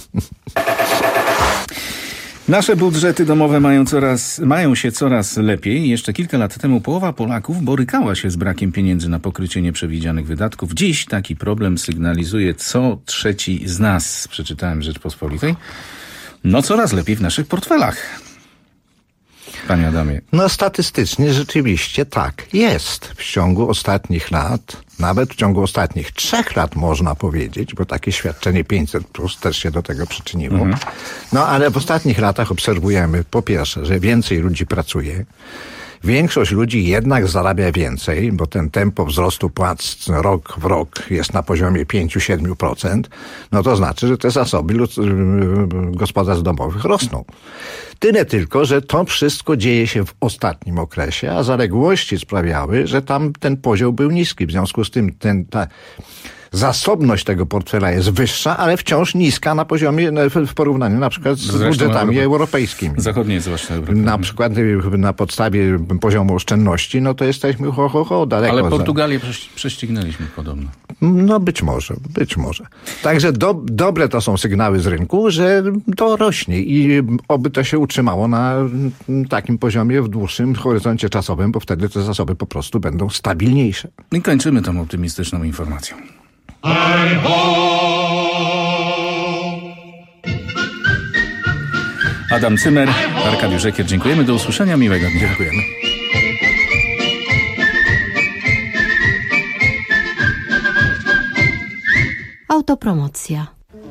Nasze budżety domowe mają, coraz, mają się coraz lepiej. Jeszcze kilka lat temu połowa Polaków borykała się z brakiem pieniędzy na pokrycie nieprzewidzianych wydatków. Dziś taki problem sygnalizuje co trzeci z nas. Przeczytałem w Rzeczpospolitej. No coraz lepiej w naszych portfelach. Panie Adamie. No statystycznie rzeczywiście tak jest. W ciągu ostatnich lat, nawet w ciągu ostatnich trzech lat można powiedzieć, bo takie świadczenie pięćset plus też się do tego przyczyniło. Mhm. No ale w ostatnich latach obserwujemy po pierwsze, że więcej ludzi pracuje. Większość ludzi jednak zarabia więcej, bo ten tempo wzrostu płac rok w rok jest na poziomie pięć do siedmiu procent. No to znaczy, że te zasoby gospodarstw domowych rosną. Tyle tylko, że to wszystko dzieje się w ostatnim okresie, a zaległości sprawiały, że tam ten poziom był niski. W związku z tym ten, ta zasobność tego portfela jest wyższa, ale wciąż niska na poziomie, w porównaniu na przykład z Zresztą budżetami Europy, europejskimi. Zachodniej zwłaszcza Europy. Na przykład na podstawie poziomu oszczędności, no to jesteśmy ho, ho, ho, daleko. Ale Portugalię za... prześcignęliśmy podobno. No być może, być może. Także do, dobre to są sygnały z rynku, że to rośnie i oby to się utrzymało na takim poziomie w dłuższym horyzoncie czasowym, bo wtedy te zasoby po prostu będą stabilniejsze. I kończymy tą optymistyczną informacją. Adam Cymer, Arkadiusz Żekier, dziękujemy. Do usłyszenia, miłego dnia. Dziękujemy. Autopromocja.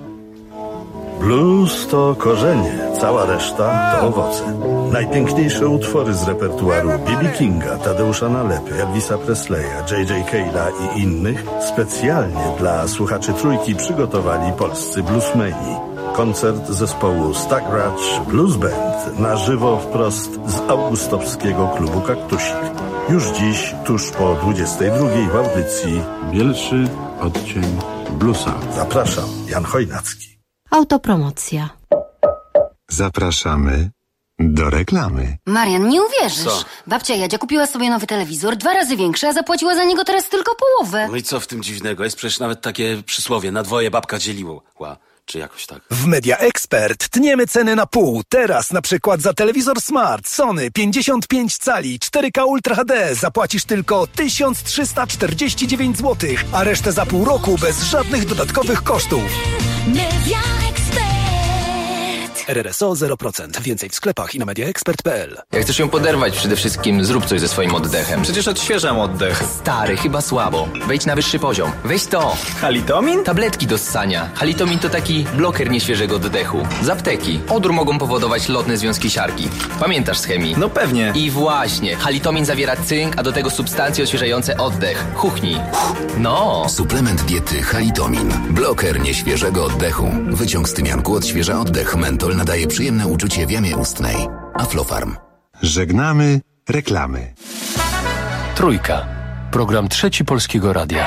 Blues to korzenie, cała reszta to owoce. Najpiękniejsze utwory z repertuaru B B Kinga, Tadeusza Nalepy, Elvisa Presleya, J J Cale'a i innych specjalnie dla słuchaczy Trójki przygotowali polscy bluesmeni. Koncert zespołu Stagratch Blues Band na żywo wprost z augustowskiego klubu Kaktusik. Już dziś, tuż po dwudziestej drugiej w audycji Bielszy odcień bluesa. Zapraszam, Jan Chojnacki. Autopromocja. Zapraszamy do reklamy. Marian, nie uwierzysz. Co? Babcia Jadzia kupiła sobie nowy telewizor, dwa razy większy, a zapłaciła za niego teraz tylko połowę. No i co w tym dziwnego? Jest przecież nawet takie przysłowie, na dwoje babka dzieliła. Czy jakoś tak. W Media Expert tniemy ceny na pół. Teraz na przykład za telewizor Smart Sony pięćdziesiąt pięć cali cztery K Ultra H D zapłacisz tylko tysiąc trzysta czterdzieści dziewięć złotych, a resztę za pół roku bez żadnych dodatkowych kosztów. Media Expert. R R S O zero procent. Więcej w sklepach i na media expert kropka p l. Jak chcesz ją poderwać, przede wszystkim zrób coś ze swoim oddechem. Przecież odświeżam oddech. Stary, chyba słabo. Wejdź na wyższy poziom. Weź to. Halitomin? Tabletki do ssania. Halitomin to taki bloker nieświeżego oddechu. Z apteki. Odór mogą powodować lotne związki siarki. Pamiętasz z chemii? No pewnie. I właśnie. Halitomin zawiera cynk, a do tego substancje odświeżające oddech. Chuchnij. No. Suplement diety Halitomin. Bloker nieświeżego oddechu. Wyciąg z tymianku odświeża oddech. Mentol nadaje przyjemne uczucie w jamie ustnej. Aflofarm. Żegnamy reklamy. Trójka. Program Trzeci Polskiego Radia.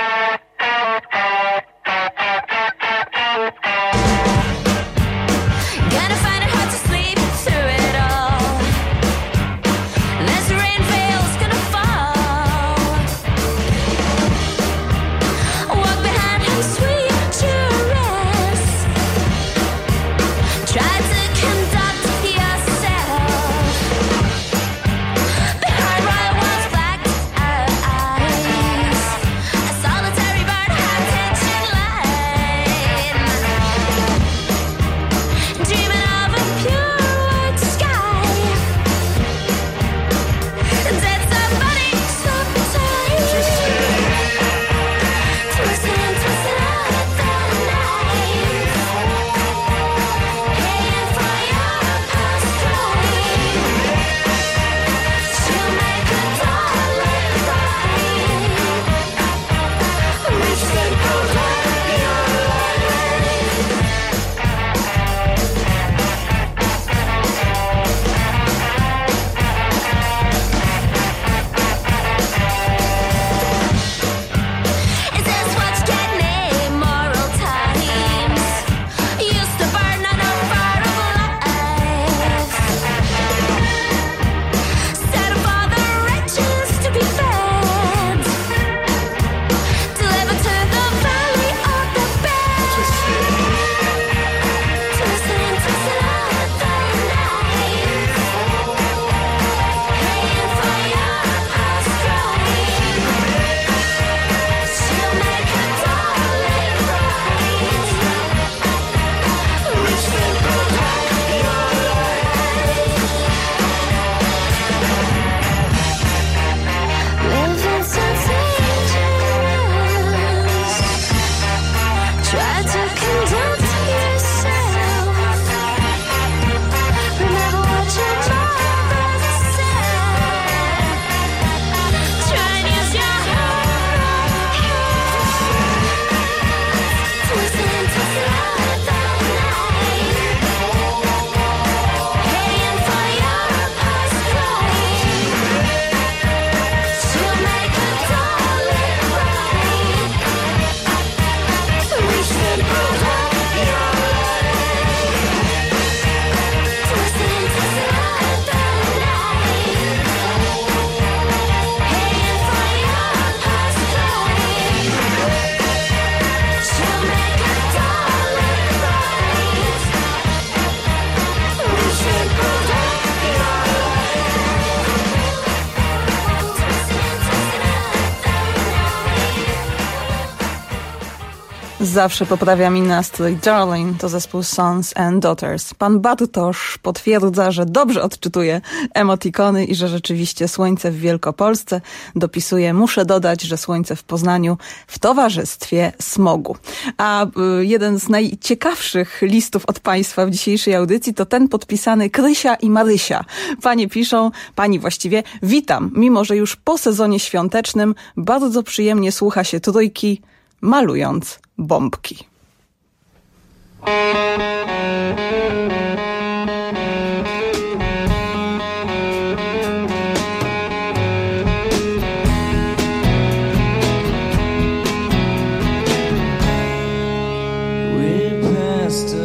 Zawsze poprawia mi nastrój. Darling to zespół Sons and Daughters. Pan Bartosz potwierdza, że dobrze odczytuje emotikony i że rzeczywiście słońce w Wielkopolsce. Dopisuje, muszę dodać, że słońce w Poznaniu w towarzystwie smogu. A y, jeden z najciekawszych listów od Państwa w dzisiejszej audycji to ten podpisany Krysia i Marysia. Panie piszą, pani właściwie, witam, mimo że już po sezonie świątecznym bardzo przyjemnie słucha się trójki, malując bombki. We passed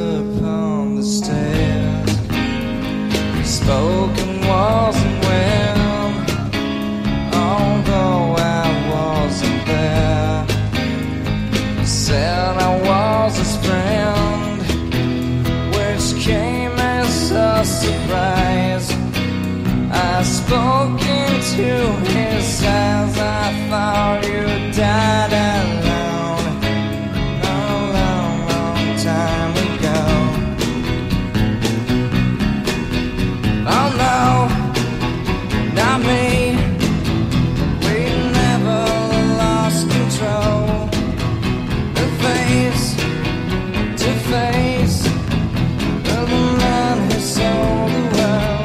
spoken wasn't well, although I wasn't there. He said I was his friend, which came as a surprise. I spoke into his eyes, I thought you died alone a long, long time ago. Oh no, not me, we never lost control. The face to face of the man who sold the world.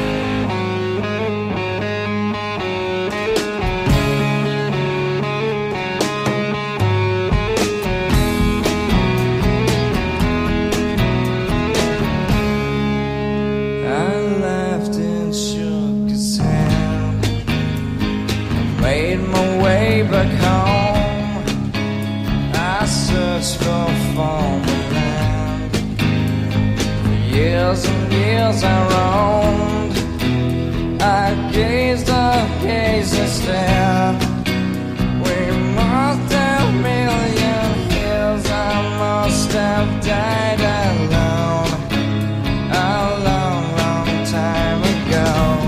Back home, I searched for former land. For years and years I roamed, I gazed up, gazed and stared. We must have million years, I must have died alone a long, long time ago.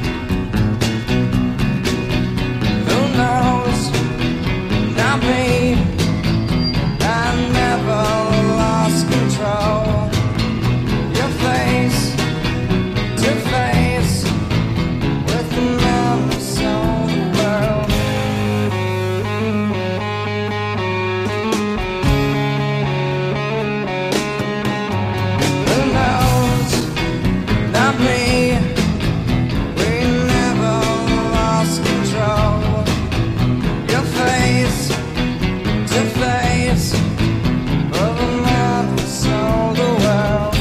Who knows? Not me, I never lost control. Your face to face with the man who sold the world. Who knows? Not me, we never lost control. Your face to face of a man who sold the world.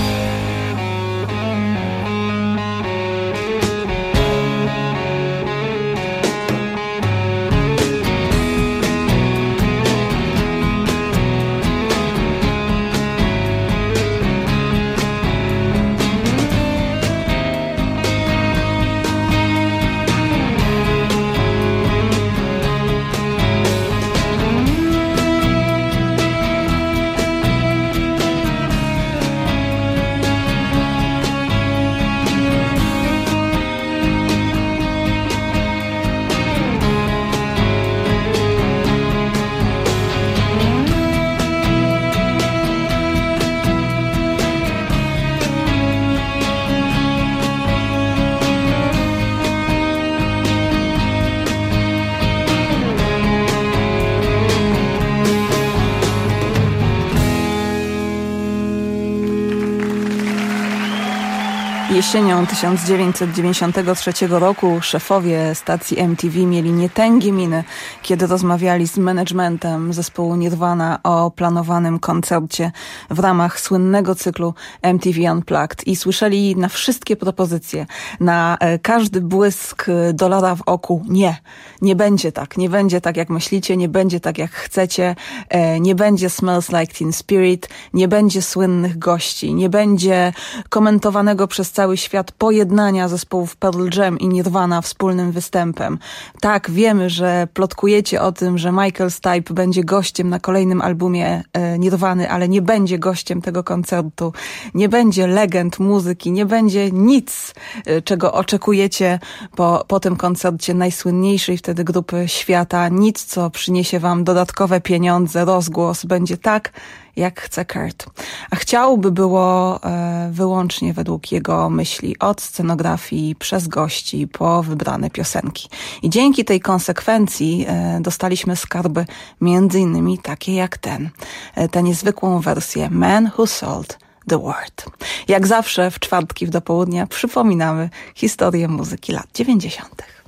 Jesienią tysiąc dziewięćset dziewięćdziesiątego trzeciego roku szefowie stacji M T V mieli nietęgie miny, kiedy rozmawiali z managementem zespołu Nirvana o planowanym koncercie w ramach słynnego cyklu M T V Unplugged i słyszeli na wszystkie propozycje, na e, każdy błysk dolara w oku: nie, nie będzie tak, nie będzie tak jak myślicie, nie będzie tak jak chcecie, e, nie będzie Smells Like Teen Spirit, nie będzie słynnych gości, nie będzie komentowanego przez cały świat pojednania zespołów Pearl Jam i Nirvana wspólnym występem. Tak, wiemy, że plotkujecie o tym, że Michael Stipe będzie gościem na kolejnym albumie e, Nirvany, ale nie będzie gościem tego koncertu. Nie będzie legend muzyki, nie będzie nic, e, czego oczekujecie po, po tym koncercie najsłynniejszej wtedy grupy świata. Nic, co przyniesie wam dodatkowe pieniądze, rozgłos. Będzie tak, jak chce Kurt. A chciałby było e, wyłącznie według jego myśli, od scenografii, przez gości, po wybrane piosenki. I dzięki tej konsekwencji e, dostaliśmy skarby między innymi takie jak ten. E, tę niezwykłą wersję Man Who Sold the World. Jak zawsze w czwartki w dopołudnia przypominamy historię muzyki lat dziewięćdziesiątych.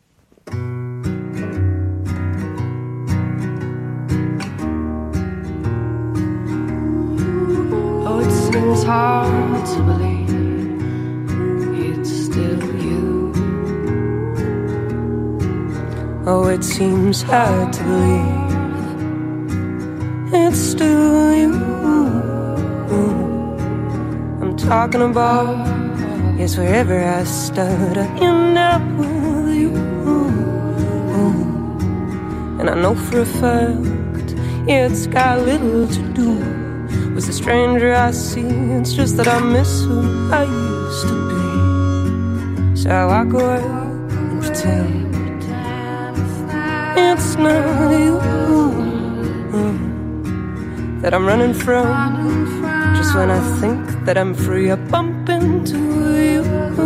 Seems hard to believe it's still you. Oh, it seems hard to believe it's still you. I'm talking about Yes, wherever I start, I end up with you. And I know for a fact, yeah, it's got little to do with the stranger I see. It's just that I miss who I used to be. So I walk away and pretend it's not you that I'm running from. Just when I think that I'm free, I bump into you.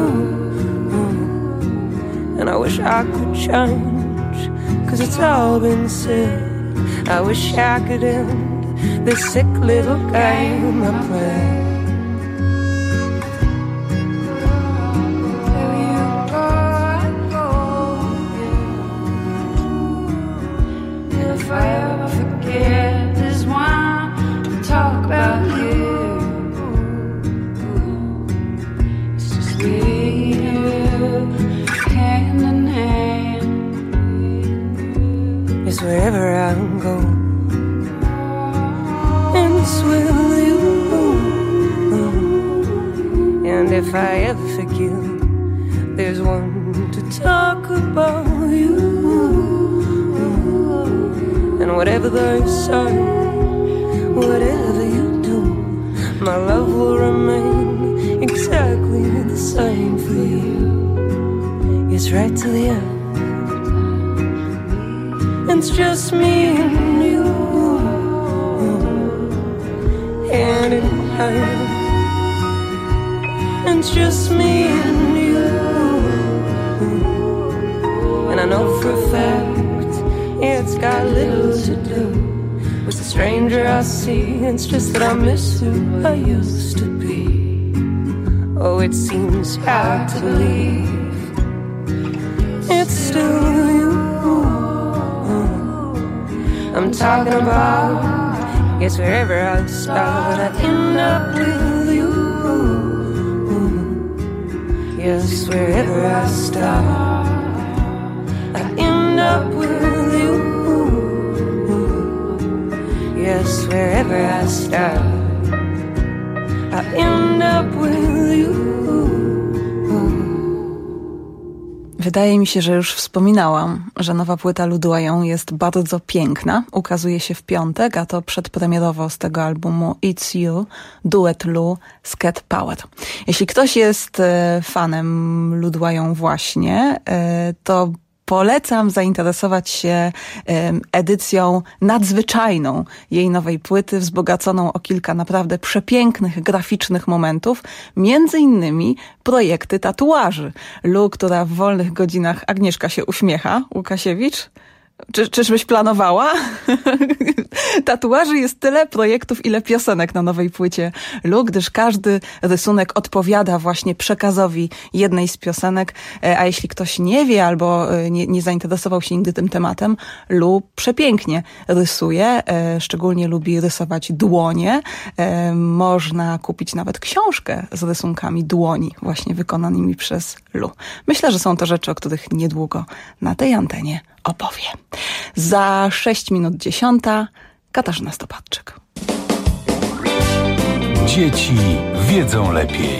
And I wish I could change, 'cause it's all been said. I wish I could end this sick little game I play. If I ever forget, there's one to talk about here. It's just me and you, hand in hand. Yes, wherever I go, and it's with you. And if I ever forget, there's one to talk about you. And whatever they say, whatever you do, my love will remain exactly the same for you. It's right to the end. It's just me and you, hand in hand. It's just me and you. And I know for a fact it's got little to do with the stranger I see. It's just that I miss who I used to be. Oh, it seems hard to believe it's still you I'm talking about. Yes, wherever I start, I end up with you. Yes, wherever I start, I end up with you. Yes, wherever I start, I end up with you. Wydaje mi się, że już wspominałam, że nowa płyta Ludłają jest bardzo piękna. Ukazuje się w piątek, a to przedpremierowo z tego albumu It's You, duet Lu z Cat Power. Jeśli ktoś jest fanem Ludłają właśnie, to polecam zainteresować się edycją nadzwyczajną jej nowej płyty, wzbogaconą o kilka naprawdę przepięknych, graficznych momentów, między innymi projekty tatuaży. Lu, która w wolnych godzinach, Agnieszka się uśmiecha, Łukasiewicz, Czy, czyżbyś planowała? Tatuaży jest tyle projektów, ile piosenek na nowej płycie Lu, gdyż każdy rysunek odpowiada właśnie przekazowi jednej z piosenek, a jeśli ktoś nie wie albo nie, nie zainteresował się nigdy tym tematem, Lu przepięknie rysuje, szczególnie lubi rysować dłonie. Można kupić nawet książkę z rysunkami dłoni, właśnie wykonanymi przez Lu. Myślę, że są to rzeczy, o których niedługo na tej antenie opowie. Za sześć minut dziesiąta Katarzyna Stopadczyk. Dzieci wiedzą lepiej.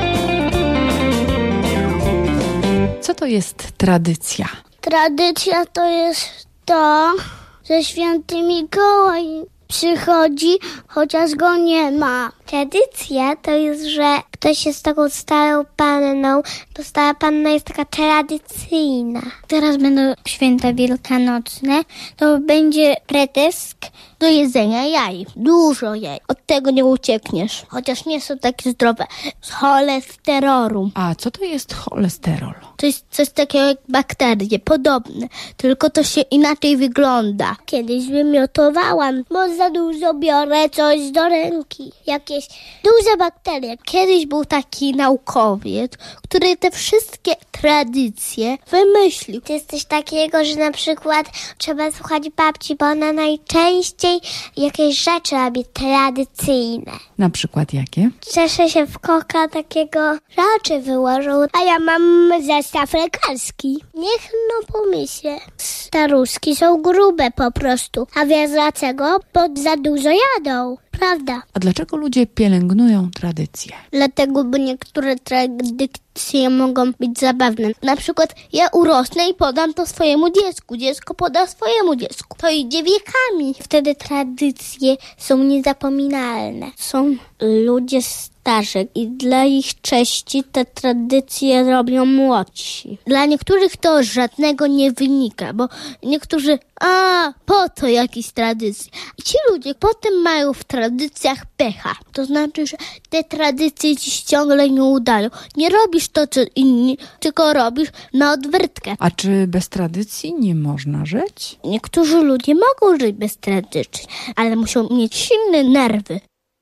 Co to jest tradycja? Tradycja to jest to, że święty Mikołaj przychodzi, chociaż go nie ma. Tradycja to jest, że ktoś jest taką starą panną, to stara panna jest taka tradycyjna. Teraz będą święta wielkanocne, to będzie pretesk do jedzenia jaj. Dużo jaj. Od tego nie uciekniesz, chociaż nie są takie zdrowe. Z cholesterolu. A co to jest cholesterol? To jest coś takiego jak bakterie, podobne, tylko to się inaczej wygląda. Kiedyś wymiotowałam, bo za dużo biorę coś do ręki. Jakieś duże bakterie. Kiedyś był taki naukowiec, który te wszystkie tradycje wymyślił. To jest coś takiego, że na przykład trzeba słuchać babci, bo ona najczęściej jakieś rzeczy robi tradycyjne. Na przykład jakie? Cieszę się w koka takiego rzeczy wyłożył, a ja mam zestaw lekarski. Niech no pomyślę. Staruszki są grube po prostu. A wiesz dlaczego? Bo za dużo jadą. Prawda. A dlaczego ludzie pielęgnują tradycje? Dlatego, bo niektóre tradycje mogą być zabawne. Na przykład ja urosnę i podam to swojemu dziecku. Dziecko poda swojemu dziecku. To idzie wiekami. Wtedy tradycje są niezapominalne. Są ludzie starzy i dla ich cześci te tradycje robią młodsi. Dla niektórych to żadnego nie wynika, bo niektórzy, a po to jakieś tradycje. I ci ludzie potem mają w tradycjach pecha. To znaczy, że te tradycje ci ciągle nie udają. Nie robisz to, co inni, tylko robisz na odwrotkę. A czy bez tradycji nie można żyć? Niektórzy ludzie mogą żyć bez tradycji, ale muszą mieć silne nerwy.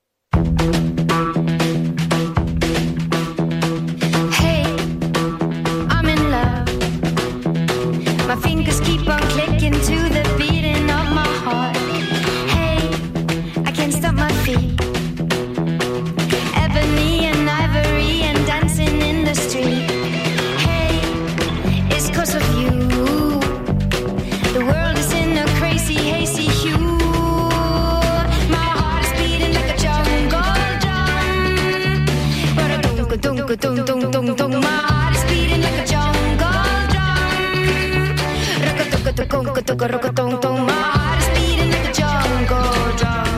My fingers keep on clicking to the beating of my heart. Hey, I can't stop my feet. Ebony and ivory and dancing in the street. Hey, it's 'cause of you. The world is in a crazy, hazy hue. My heart is beating like a jungle drum. Ba-da-dum-ka-dum-ka-dum-dum-dum-dum. My heart is beating like a jungle. Rock-a-tung-ka-tung-ka-tung-ka-tung-ka-tung-tung. My heart is beating like a jungle drum.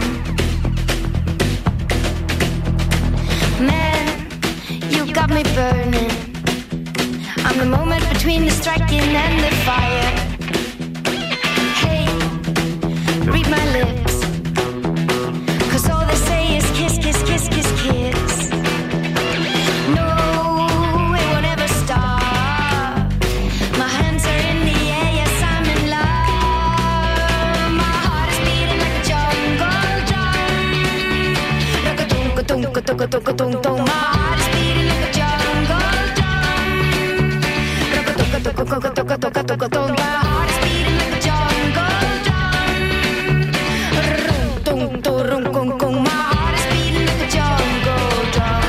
Man, you got me burning. I'm the moment between the striking and the fire. Hey, read my lips, 'cause all they say is kiss, kiss, kiss, kiss, kiss. No, it won't ever stop. My hands are in the air, yes, I'm in love. My heart is beating like a jungle drum. Rock-a-tung-ka-tung-ka-tung-ka-tung-ka-tung-tung. My heart is beating like a jungle drum. Rock-a-tung-ka-tung-ka-tung-ka-tung-ka-tung-ka-tung. My heart is beating like a jungle drum. Rum-tung-tung-rum-kung-kung. My heart is beating like a jungle drum.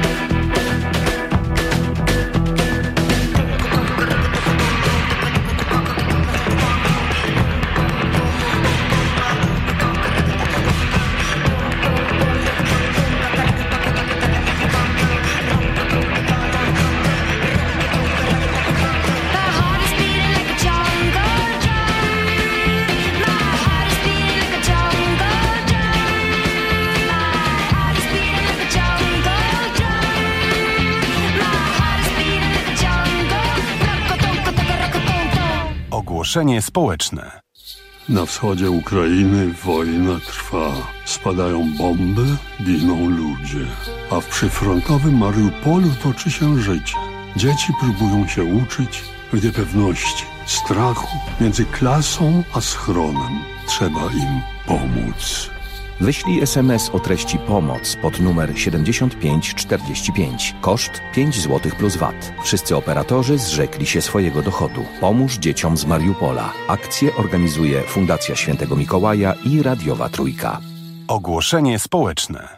Ogłoszenie społeczne. Na wschodzie Ukrainy wojna trwa. Spadają bomby, giną ludzie. A w przyfrontowym Mariupolu toczy się życie. Dzieci próbują się uczyć w niepewności, strachu między klasą a schronem. Trzeba im pomóc. Wyślij es em es o treści pomoc pod numer siedemdziesiąt pięć czterdzieści pięć. Koszt pięć złotych plus V A T. Wszyscy operatorzy zrzekli się swojego dochodu. Pomóż dzieciom z Mariupola. Akcję organizuje Fundacja Świętego Mikołaja i Radiowa Trójka. Ogłoszenie społeczne.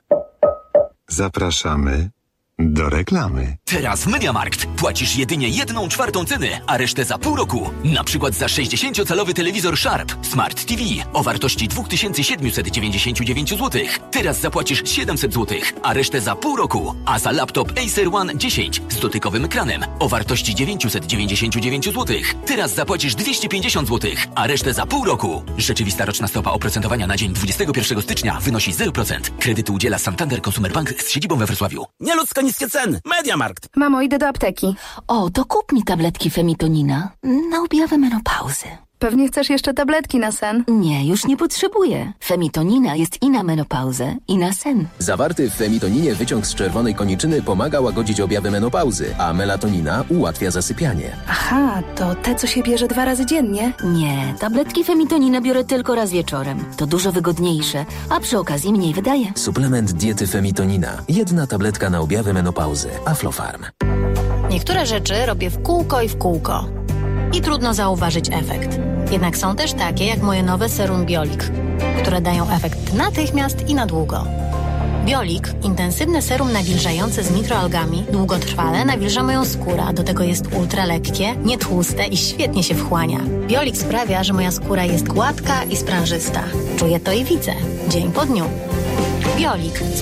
Zapraszamy do reklamy. Teraz w MediaMarkt płacisz jedynie jedną czwartą ceny, a resztę za pół roku. Na przykład za sześćdziesięciocalowy telewizor Sharp Smart T V o wartości dwa tysiące siedemset dziewięćdziesiąt dziewięć złotych. Teraz zapłacisz siedemset złotych, a resztę za pół roku. A za laptop Acer One dziesięć z dotykowym ekranem o wartości dziewięćset dziewięćdziesiąt dziewięć złotych. Teraz zapłacisz dwieście pięćdziesiąt złotych, a resztę za pół roku. Rzeczywista roczna stopa oprocentowania na dzień dwudziestego pierwszego stycznia wynosi zero procent. Kredyty udziela Santander Consumer Bank z siedzibą we Wrocławiu. Nieludzko niskie ceny. MediaMarkt. Mamo, idę do apteki. O, to kup mi tabletki Femitonina na objawy menopauzy. Pewnie chcesz jeszcze tabletki na sen? Nie, już nie potrzebuję. Femitonina jest i na menopauzę, i na sen. Zawarty w femitoninie wyciąg z czerwonej koniczyny pomaga łagodzić objawy menopauzy, a melatonina ułatwia zasypianie. Aha, to te, co się bierze dwa razy dziennie? Nie, tabletki Femitonina biorę tylko raz wieczorem. To dużo wygodniejsze, a przy okazji mniej wydaje. Suplement diety Femitonina. Jedna tabletka na objawy menopauzy. Aflofarm. Niektóre rzeczy robię w kółko i w kółko. I trudno zauważyć efekt. Jednak są też takie jak moje nowe serum Biolik, które dają efekt natychmiast i na długo. Biolik, intensywne serum nawilżające z mikroalgami, długotrwale nawilża moją skórę, a do tego jest ultra lekkie, nietłuste i świetnie się wchłania. Biolik sprawia, że moja skóra jest gładka i sprężysta. Czuję to i widzę, dzień po dniu. Biolik.